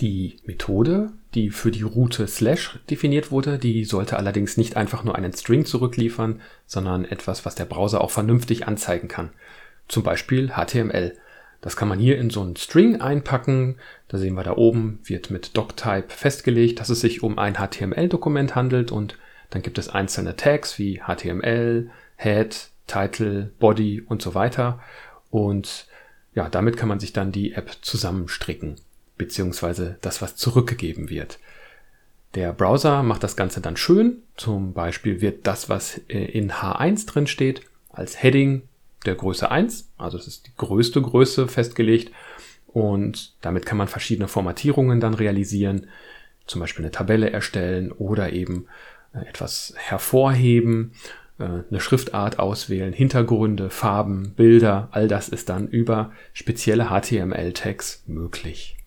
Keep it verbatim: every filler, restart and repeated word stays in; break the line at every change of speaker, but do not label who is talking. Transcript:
Die Methode, die für die Route Slash definiert wurde, die sollte allerdings nicht einfach nur einen String zurückliefern, sondern etwas, was der Browser auch vernünftig anzeigen kann. Zum Beispiel H T M L. Das kann man hier in so einen String einpacken. Da sehen wir da oben, wird mit Doctype festgelegt, dass es sich um ein H T M L-Dokument handelt, und dann gibt es einzelne Tags wie H T M L, Head, Title, Body und so weiter. Und ja, damit kann man sich dann die App zusammenstricken, beziehungsweise das, was zurückgegeben wird. Der Browser macht das Ganze dann schön. Zum Beispiel wird das, was in H eins drin steht, als Heading der Größe eins, also das ist die größte Größe, festgelegt, und damit kann man verschiedene Formatierungen dann realisieren, zum Beispiel eine Tabelle erstellen oder eben etwas hervorheben, eine Schriftart auswählen, Hintergründe, Farben, Bilder, all das ist dann über spezielle H T M L-Tags möglich.